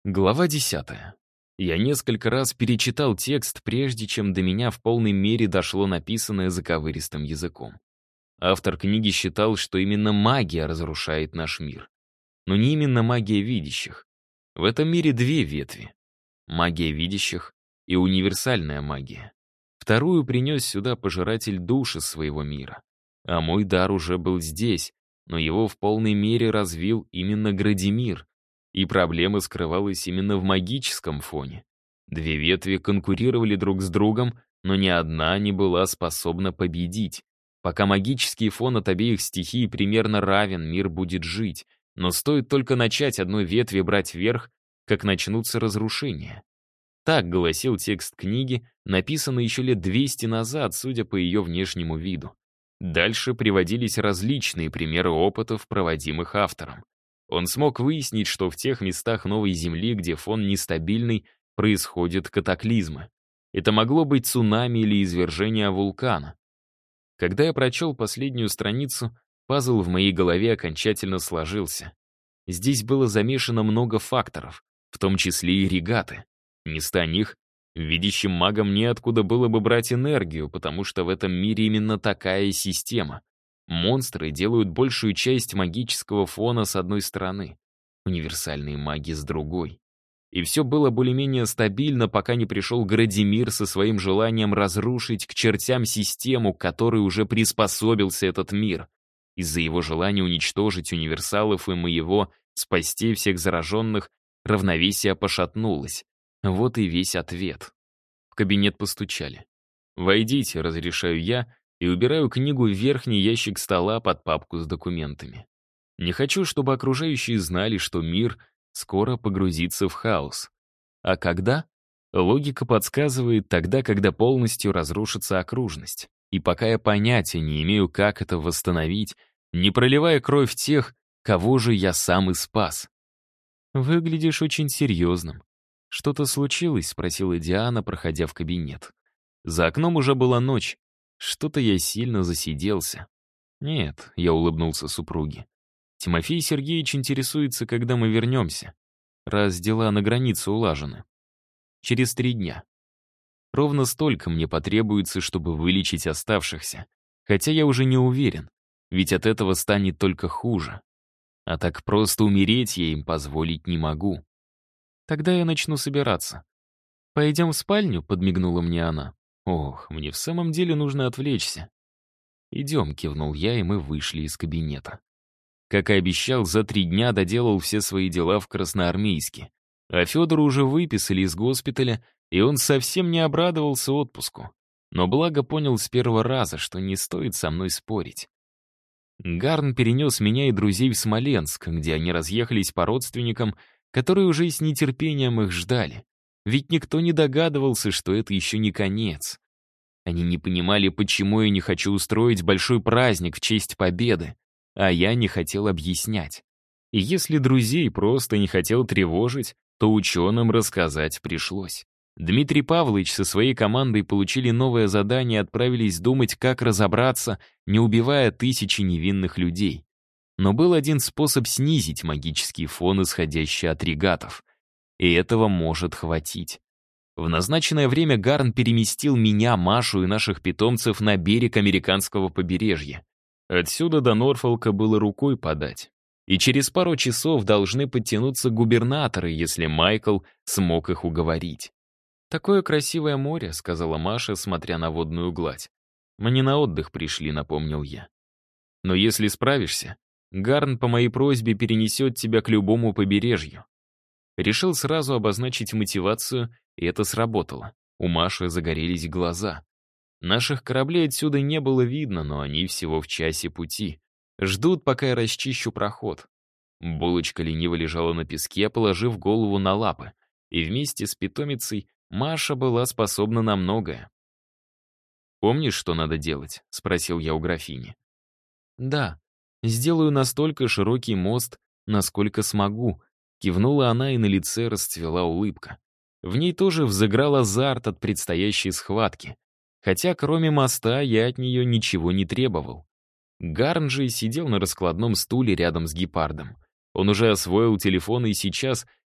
Глава 10. Я несколько раз перечитал текст, прежде чем до меня в полной мере дошло написанное заковыристым языком. Автор книги считал, что именно магия разрушает наш мир. Но не именно магия видящих. В этом мире две ветви. Магия видящих и универсальная магия. Вторую принес сюда пожиратель душ из своего мира. А мой дар уже был здесь, но его в полной мере развил именно Градимир. И проблема скрывалась именно в магическом фоне. Две ветви конкурировали друг с другом, но ни одна не была способна победить. Пока магический фон от обеих стихий примерно равен, мир будет жить. Но стоит только начать одной ветви брать верх, как начнутся разрушения. Так гласил текст книги, написанный еще лет 200 назад, судя по ее внешнему виду. Дальше приводились различные примеры опытов, проводимых автором. Он смог выяснить, что в тех местах Новой Земли, где фон нестабильный, происходят катаклизмы. Это могло быть цунами или извержение вулкана. Когда я прочел последнюю страницу, пазл в моей голове окончательно сложился. Здесь было замешано много факторов, в том числе и регаты. Не ста них, видящим магам неоткуда было бы брать энергию, потому что в этом мире именно такая система. Монстры делают большую часть магического фона с одной стороны, универсальные маги с другой. И все было более-менее стабильно, пока не пришел Градимир со своим желанием разрушить к чертям систему, к которой уже приспособился этот мир. Из-за его желания уничтожить универсалов и моего, спасти всех зараженных, равновесие пошатнулось. Вот и весь ответ. В кабинет постучали. «Войдите», — разрешаю я, и убираю книгу в верхний ящик стола под папку с документами. Не хочу, чтобы окружающие знали, что мир скоро погрузится в хаос. А когда? Логика подсказывает тогда, когда полностью разрушится окружность. И пока я понятия не имею, как это восстановить, не проливая кровь тех, кого же я сам и спас. «Выглядишь очень серьезным. Что-то случилось?» — спросила Диана, проходя в кабинет. За окном уже была ночь. Что-то я сильно засиделся. «Нет», — я улыбнулся супруге. «Тимофей Сергеевич интересуется, когда мы вернемся, раз дела на границе улажены. Через 3 дня. Ровно столько мне потребуется, чтобы вылечить оставшихся. Хотя я уже не уверен, ведь от этого станет только хуже. А так просто умереть я им позволить не могу. Тогда я начну собираться. «Пойдем в спальню?» — подмигнула мне она. «Ох, мне в самом деле нужно отвлечься». «Идем», — кивнул я, и мы вышли из кабинета. Как и обещал, за 3 дня доделал все свои дела в Красноармейске. А Федора уже выписали из госпиталя, и он совсем не обрадовался отпуску. Но благо понял с первого раза, что не стоит со мной спорить. Гарн перенес меня и друзей в Смоленск, где они разъехались по родственникам, которые уже с нетерпением их ждали. Ведь никто не догадывался, что это еще не конец. Они не понимали, почему я не хочу устроить большой праздник в честь победы, а я не хотел объяснять. И если друзей просто не хотел тревожить, то ученым рассказать пришлось. Дмитрий Павлович со своей командой получили новое задание и отправились думать, как разобраться, не убивая тысячи невинных людей. Но был один способ снизить магический фон, исходящий от регатов. И этого может хватить. В назначенное время Гарн переместил меня, Машу и наших питомцев на берег американского побережья. Отсюда до Норфолка было рукой подать. И через пару часов должны подтянуться губернаторы, если Майкл смог их уговорить. «Такое красивое море», — сказала Маша, смотря на водную гладь. «Мы не на отдых пришли», — напомнил я. «Но если справишься, Гарн по моей просьбе перенесет тебя к любому побережью». Решил сразу обозначить мотивацию, и это сработало. У Маши загорелись глаза. Наших кораблей отсюда не было видно, но они всего в часе пути. Ждут, пока я расчищу проход. Булочка лениво лежала на песке, положив голову на лапы, и вместе с питомицей Маша была способна на многое. «Помнишь, что надо делать?» — спросил я у графини. «Да, сделаю настолько широкий мост, насколько смогу», — кивнула она, и на лице расцвела улыбка. В ней тоже взыграл азарт от предстоящей схватки. Хотя кроме моста я от нее ничего не требовал. Гарн же сидел на раскладном стуле рядом с гепардом. Он уже освоил телефон и сейчас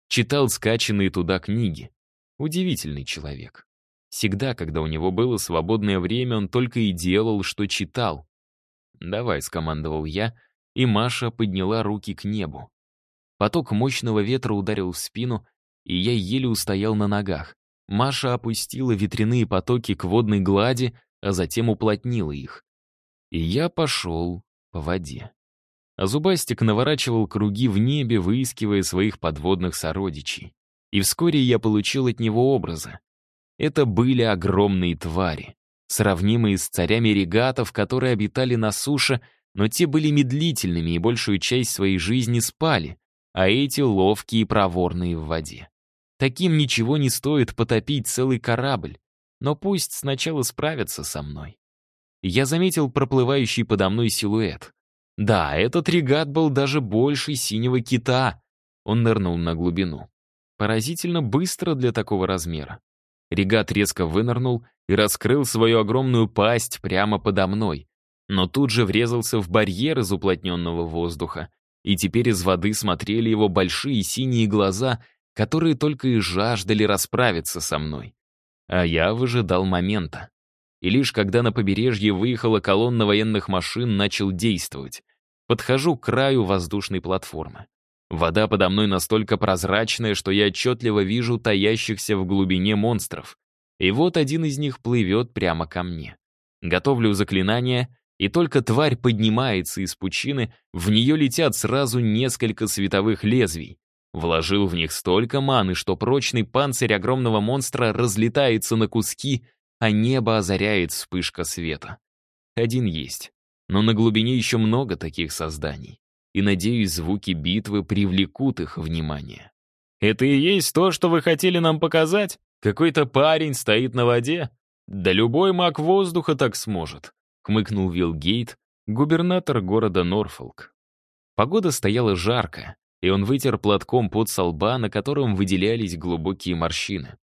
читал скачанные туда книги. Удивительный человек. Всегда, когда у него было свободное время, он только и делал, что читал. «Давай», — скомандовал я, и Маша подняла руки к небу. Поток мощного ветра ударил в спину, и я еле устоял на ногах. Маша опустила ветряные потоки к водной глади, а затем уплотнила их. И я пошел по воде. А Зубастик наворачивал круги в небе, выискивая своих подводных сородичей. И вскоре я получил от него образы. Это были огромные твари, сравнимые с царями регатов, которые обитали на суше, но те были медлительными и большую часть своей жизни спали, а эти ловкие и проворные в воде. Таким ничего не стоит потопить целый корабль, но пусть сначала справятся со мной. Я заметил проплывающий подо мной силуэт. Да, этот регат был даже больше синего кита. Он нырнул на глубину. Поразительно быстро для такого размера. Регат резко вынырнул и раскрыл свою огромную пасть прямо подо мной, но тут же врезался в барьер из уплотненного воздуха, и теперь из воды смотрели его большие синие глаза, которые только и жаждали расправиться со мной. А я выжидал момента. И лишь когда на побережье выехала колонна военных машин, начал действовать. Подхожу к краю воздушной платформы. Вода подо мной настолько прозрачная, что я отчетливо вижу таящихся в глубине монстров. И вот один из них плывет прямо ко мне. Готовлю заклинание, и только тварь поднимается из пучины, в нее летят сразу несколько световых лезвий. Вложил в них столько маны, что прочный панцирь огромного монстра разлетается на куски, а небо озаряет вспышка света. Один есть, но на глубине еще много таких созданий. И, надеюсь, звуки битвы привлекут их внимание. «Это и есть то, что вы хотели нам показать? Какой-то парень стоит на воде? Да любой маг воздуха так сможет», — хмыкнул Вилл Гейт, губернатор города Норфолк. Погода стояла жаркая, и он вытер платком пот со лба, на котором выделялись глубокие морщины.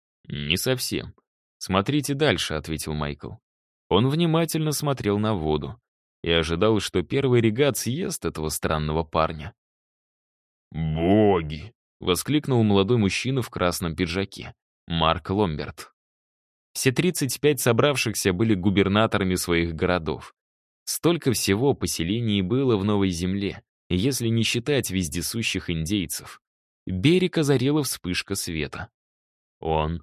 «Не совсем. Смотрите дальше», — ответил Майкл. Он внимательно смотрел на воду и ожидал, что первый регат съест этого странного парня. «Боги!» — воскликнул молодой мужчина в красном пиджаке, Марк Ломберт. Все 35 собравшихся были губернаторами своих городов. Столько всего поселений было в Новой Земле, если не считать вездесущих индейцев. Берег озарила вспышка света. Он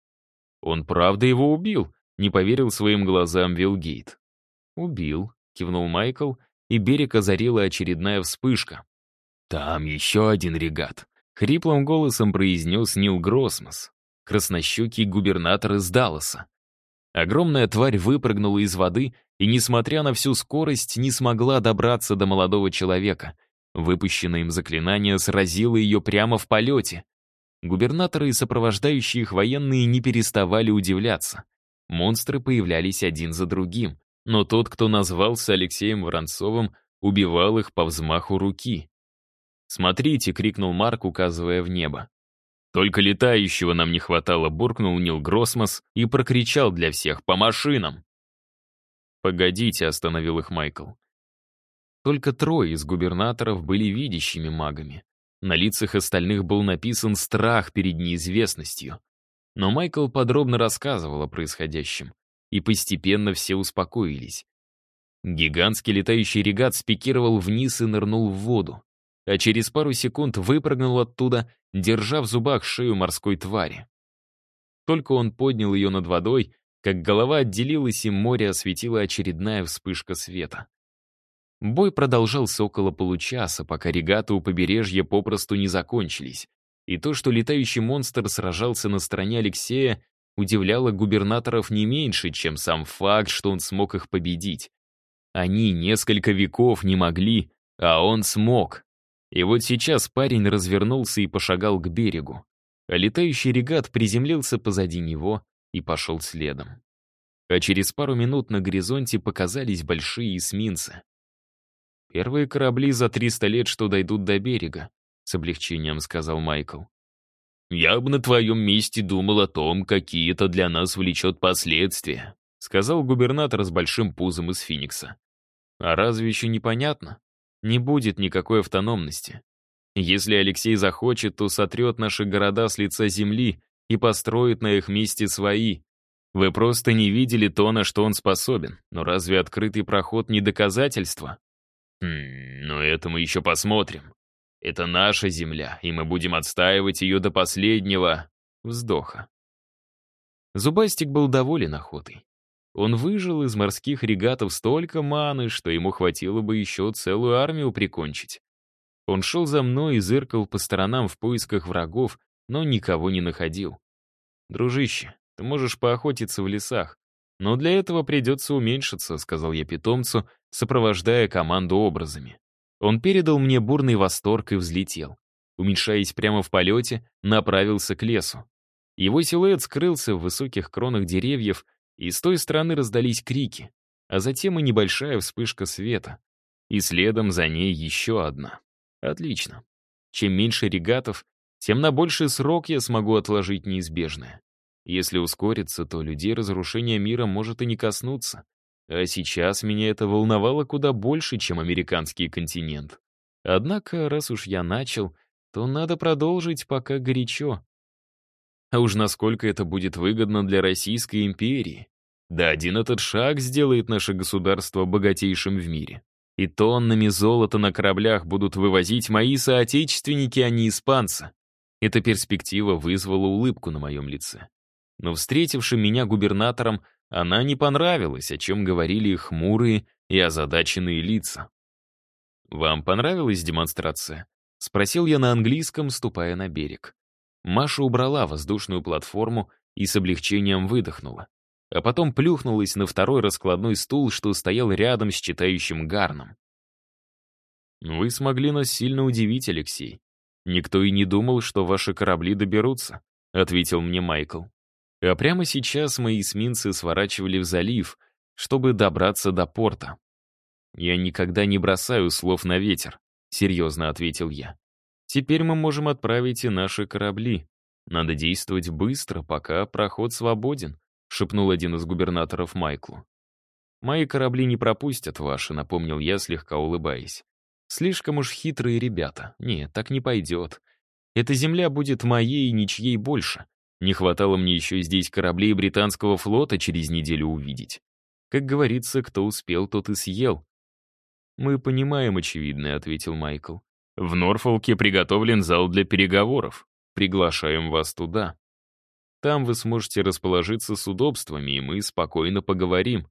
правда его убил? Не поверил своим глазам Вилл Гейт. «Убил», — кивнул Майкл, и берег озарила очередная вспышка. «Там еще один регат», — хриплым голосом произнес Нил Гроссмос, краснощекий губернатор из Далласа. Огромная тварь выпрыгнула из воды и, несмотря на всю скорость, не смогла добраться до молодого человека. Выпущенное им заклинание сразило ее прямо в полете. Губернаторы и сопровождающие их военные не переставали удивляться. Монстры появлялись один за другим, но тот, кто назвался Алексеем Воронцовым, убивал их по взмаху руки. «Смотрите!» — крикнул Марк, указывая в небо. «Только летающего нам не хватало», — буркнул Нил Гроссмос и прокричал для всех: «По машинам!» «Погодите», — остановил их Майкл. Только трое из губернаторов были видящими магами. На лицах остальных был написан страх перед неизвестностью. Но Майкл подробно рассказывал о происходящем, и постепенно все успокоились. Гигантский летающий регат спикировал вниз и нырнул в воду, а через пару секунд выпрыгнул оттуда, держа в зубах шею морской твари. Только он поднял ее над водой, как голова отделилась, и море осветила очередная вспышка света. Бой продолжался около получаса, пока регаты у побережья попросту не закончились. И то, что летающий монстр сражался на стороне Алексея, удивляло губернаторов не меньше, чем сам факт, что он смог их победить. Они несколько веков не могли, а он смог. И вот сейчас парень развернулся и пошагал к берегу, а летающий регат приземлился позади него и пошел следом. А через пару минут на горизонте показались большие эсминцы. «Первые корабли за 300 лет, что дойдут до берега», — с облегчением сказал Майкл. «Я бы на твоем месте думал о том, какие это для нас влечет последствия», — сказал губернатор с большим пузом из Финикса. «А разве еще непонятно? Не будет никакой автономности. Если Алексей захочет, то сотрет наши города с лица земли и построит на их месте свои. Вы просто не видели то, на что он способен. Но разве открытый проход не доказательство? Но это мы еще посмотрим. Это наша земля, и мы будем отстаивать ее до последнего вздоха. Зубастик был доволен охотой. Он выжил из морских регатов столько маны, что ему хватило бы еще целую армию прикончить. Он шел за мной и зыркал по сторонам в поисках врагов, но никого не находил. «Дружище, ты можешь поохотиться в лесах, но для этого придется уменьшиться», — сказал я питомцу, сопровождая команду образами. Он передал мне бурный восторг и взлетел. Уменьшаясь прямо в полете, направился к лесу. Его силуэт скрылся в высоких кронах деревьев, и с той стороны раздались крики, а затем и небольшая вспышка света. И следом за ней еще одна. Отлично. Чем меньше регатов, тем на больший срок я смогу отложить неизбежное. Если ускориться, то людей разрушения мира может и не коснуться. А сейчас меня это волновало куда больше, чем американский континент. Однако, раз уж я начал, то надо продолжить, пока горячо. А уж насколько это будет выгодно для Российской империи. Да один этот шаг сделает наше государство богатейшим в мире. И тоннами золота на кораблях будут вывозить мои соотечественники, а не испанцы. Эта перспектива вызвала улыбку на моем лице. Но встретившим меня губернатором она не понравилась, о чем говорили их хмурые и озадаченные лица. «Вам понравилась демонстрация?» — спросил я на английском, ступая на берег. Маша убрала воздушную платформу и с облегчением выдохнула. А потом плюхнулась на второй раскладной стул, что стоял рядом с читающим Гарном. «Вы смогли нас сильно удивить, Алексей. Никто и не думал, что ваши корабли доберутся», — ответил мне Майкл. А прямо сейчас мои эсминцы сворачивали в залив, чтобы добраться до порта. «Я никогда не бросаю слов на ветер», — серьезно ответил я. «Теперь мы можем отправить и наши корабли. Надо действовать быстро, пока проход свободен», — шепнул один из губернаторов Майклу. «Мои корабли не пропустят ваши», — напомнил я, слегка улыбаясь. «Слишком уж хитрые ребята. Нет, так не пойдет. Эта земля будет моей и ничьей больше. Не хватало мне еще здесь кораблей британского флота через неделю увидеть. Как говорится, кто успел, тот и съел». «Мы понимаем очевидное», — ответил Майкл. «В Норфолке приготовлен зал для переговоров. Приглашаем вас туда. Там вы сможете расположиться с удобствами, и мы спокойно поговорим».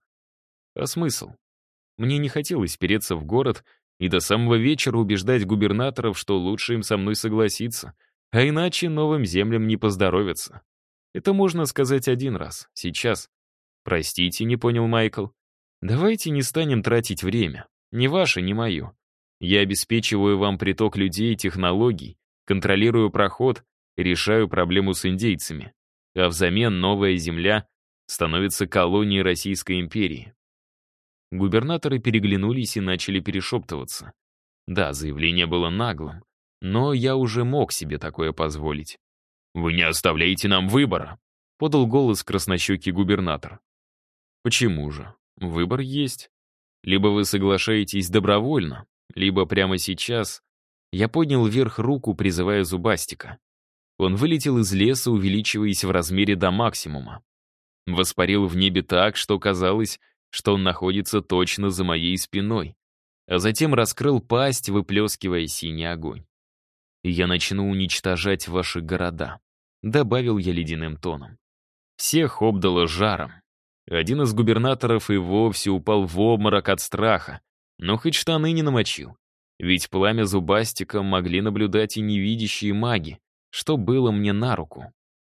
А смысл? Мне не хотелось переться в город и до самого вечера убеждать губернаторов, что лучше им со мной согласиться, а иначе новым землям не поздоровится. Это можно сказать один раз, сейчас. «Простите», — не понял Майкл. «Давайте не станем тратить время. Ни ваше, ни мое. Я обеспечиваю вам приток людей и технологий, контролирую проход, решаю проблему с индейцами. А взамен новая земля становится колонией Российской империи». Губернаторы переглянулись и начали перешептываться. Да, заявление было наглым, но я уже мог себе такое позволить. «Вы не оставляете нам выбора», — подал голос краснощекий губернатор. «Почему же? Выбор есть. Либо вы соглашаетесь добровольно, либо прямо сейчас». Я поднял вверх руку, призывая Зубастика. Он вылетел из леса, увеличиваясь в размере до максимума. Воспарил в небе так, что казалось, что он находится точно за моей спиной, а затем раскрыл пасть, выплескивая синий огонь. «И я начну уничтожать ваши города», — добавил я ледяным тоном. Всех обдало жаром. Один из губернаторов и вовсе упал в обморок от страха, но хоть штаны не намочил. Ведь пламя Зубастика могли наблюдать и невидящие маги, что было мне на руку.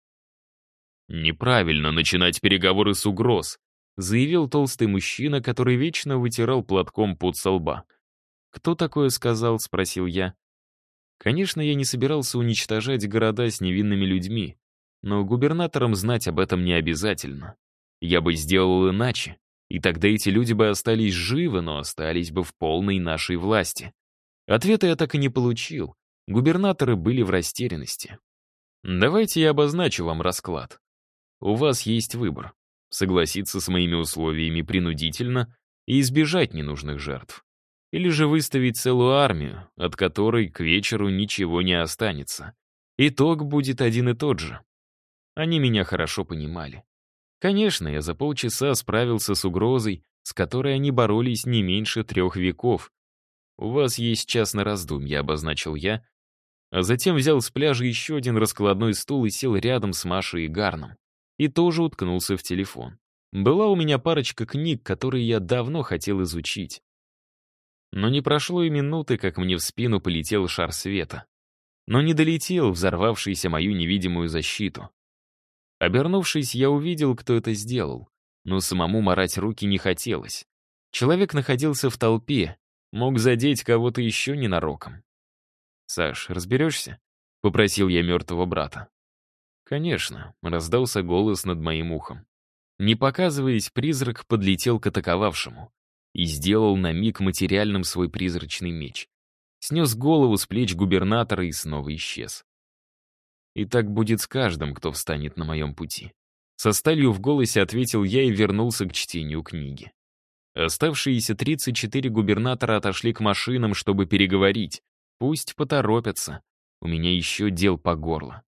«Неправильно начинать переговоры с угроз», — заявил толстый мужчина, который вечно вытирал платком пот со лба. «Кто такое сказал?» — спросил я. Конечно, я не собирался уничтожать города с невинными людьми, но губернаторам знать об этом не обязательно. Я бы сделал иначе, и тогда эти люди бы остались живы, но остались бы в полной нашей власти. Ответа я так и не получил. Губернаторы были в растерянности. «Давайте я обозначу вам расклад. У вас есть выбор: согласиться с моими условиями принудительно и избежать ненужных жертв. Или же выставить целую армию, от которой к вечеру ничего не останется. Итог будет один и тот же. Они меня хорошо понимали. Конечно, я за полчаса справился с угрозой, с которой они боролись не меньше 3 веков. «У вас есть час на раздумье», — обозначил я, а затем взял с пляжа еще один раскладной стул и сел рядом с Машей и Гарном. И тоже уткнулся в телефон. Была у меня парочка книг, которые я давно хотел изучить. Но не прошло и минуты, как мне в спину полетел шар света. Но не долетел, взорвавшийся мою невидимую защиту. Обернувшись, я увидел, кто это сделал, но самому марать руки не хотелось. Человек находился в толпе, мог задеть кого-то еще ненароком. «Саш, разберешься?» — попросил я мертвого брата. «Конечно», — раздался голос над моим ухом. Не показываясь, призрак подлетел к атаковавшему и сделал на миг материальным свой призрачный меч. Снес голову с плеч губернатора и снова исчез. И так будет с каждым, кто встанет на моем пути. Со сталью в голосе ответил я и вернулся к чтению книги. Оставшиеся 34 губернатора отошли к машинам, чтобы переговорить. Пусть поторопятся. У меня еще дел по горло.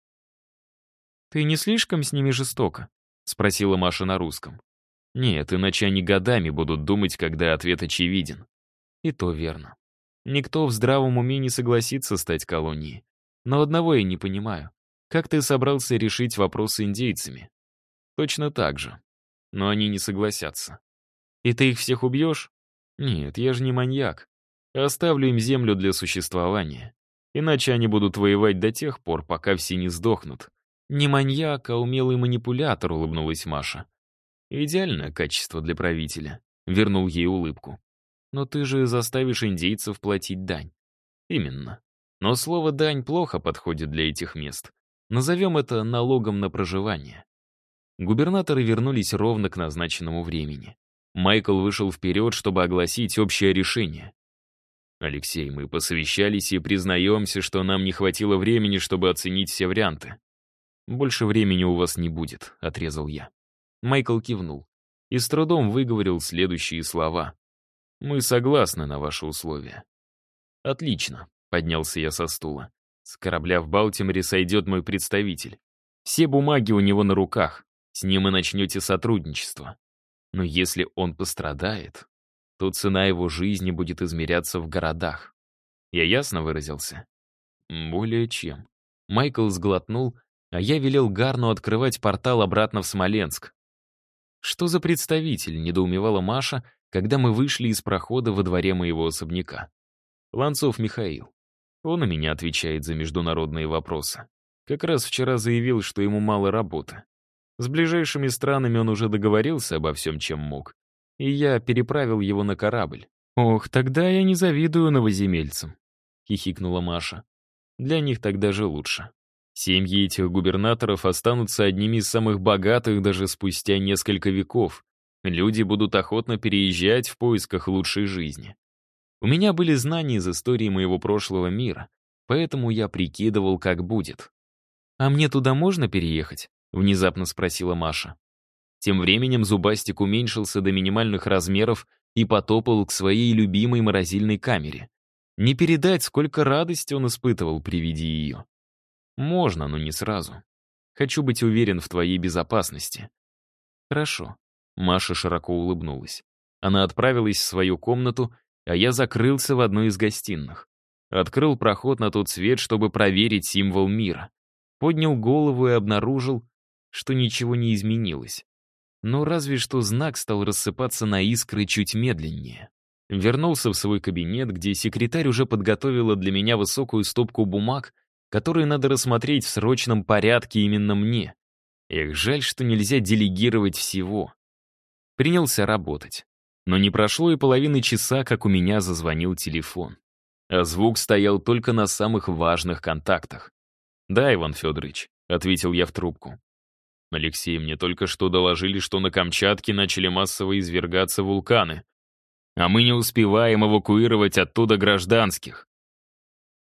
«Ты не слишком с ними жестоко?» — спросила Маша на русском. «Нет, иначе они годами будут думать, когда ответ очевиден». И то верно. Никто в здравом уме не согласится стать колонией. Но одного я не понимаю. Как ты собрался решить вопрос с индейцами? Точно так же. Но они не согласятся. И ты их всех убьешь? Нет, я же не маньяк. Оставлю им землю для существования. Иначе они будут воевать до тех пор, пока все не сдохнут. Не маньяк, а умелый манипулятор, улыбнулась Маша. Идеальное качество для правителя. Вернул ей улыбку. Но ты же заставишь индейцев платить дань. Именно. Но слово «дань» плохо подходит для этих мест. Назовем это налогом на проживание. Губернаторы вернулись ровно к назначенному времени. Майкл вышел вперед, чтобы огласить общее решение. «Алексей, мы посовещались и признаемся, что нам не хватило времени, чтобы оценить все варианты. Больше времени у вас не будет», — отрезал я. Майкл кивнул и с трудом выговорил следующие слова. «Мы согласны на ваши условия». «Отлично», — поднялся я со стула. «С корабля в Балтиморе сойдет мой представитель. Все бумаги у него на руках. С ним и начнете сотрудничество. Но если он пострадает, то цена его жизни будет измеряться в городах. Я ясно выразился?» «Более чем». Майкл сглотнул, а я велел Гарну открывать портал обратно в Смоленск. «Что за представитель?» — недоумевала Маша, когда мы вышли из прохода во дворе моего особняка. «Ланцов Михаил. Он у меня отвечает за международные вопросы. Как раз вчера заявил, что ему мало работы. С ближайшими странами он уже договорился обо всем, чем мог. И я переправил его на корабль. «Ох, тогда я не завидую новоземельцам», — хихикнула Маша. «Для них так даже лучше. Семьи этих губернаторов останутся одними из самых богатых даже спустя несколько веков. Люди будут охотно переезжать в поисках лучшей жизни. У меня были знания из истории моего прошлого мира, поэтому я прикидывал, как будет». «А мне туда можно переехать?» — внезапно спросила Маша. Тем временем Зубастик уменьшился до минимальных размеров и потопал к своей любимой морозильной камере. Не передать, сколько радости он испытывал при виде ее. «Можно, но не сразу. Хочу быть уверен в твоей безопасности». «Хорошо». Маша широко улыбнулась. Она отправилась в свою комнату, а я закрылся в одной из гостиных. Открыл проход на тот свет, чтобы проверить символ мира. Поднял голову и обнаружил, что ничего не изменилось. Но разве что знак стал рассыпаться на искры чуть медленнее. Вернулся в свой кабинет, где секретарь уже подготовила для меня высокую стопку бумаг, которые надо рассмотреть в срочном порядке именно мне. Эх, жаль, что нельзя делегировать всего. Принялся работать. Но не прошло и половины часа, как у меня зазвонил телефон. А звук стоял только на самых важных контактах. «Да, Иван Федорович», — ответил я в трубку. «Алексей, мне только что доложили, что на Камчатке начали массово извергаться вулканы. А мы не успеваем эвакуировать оттуда гражданских.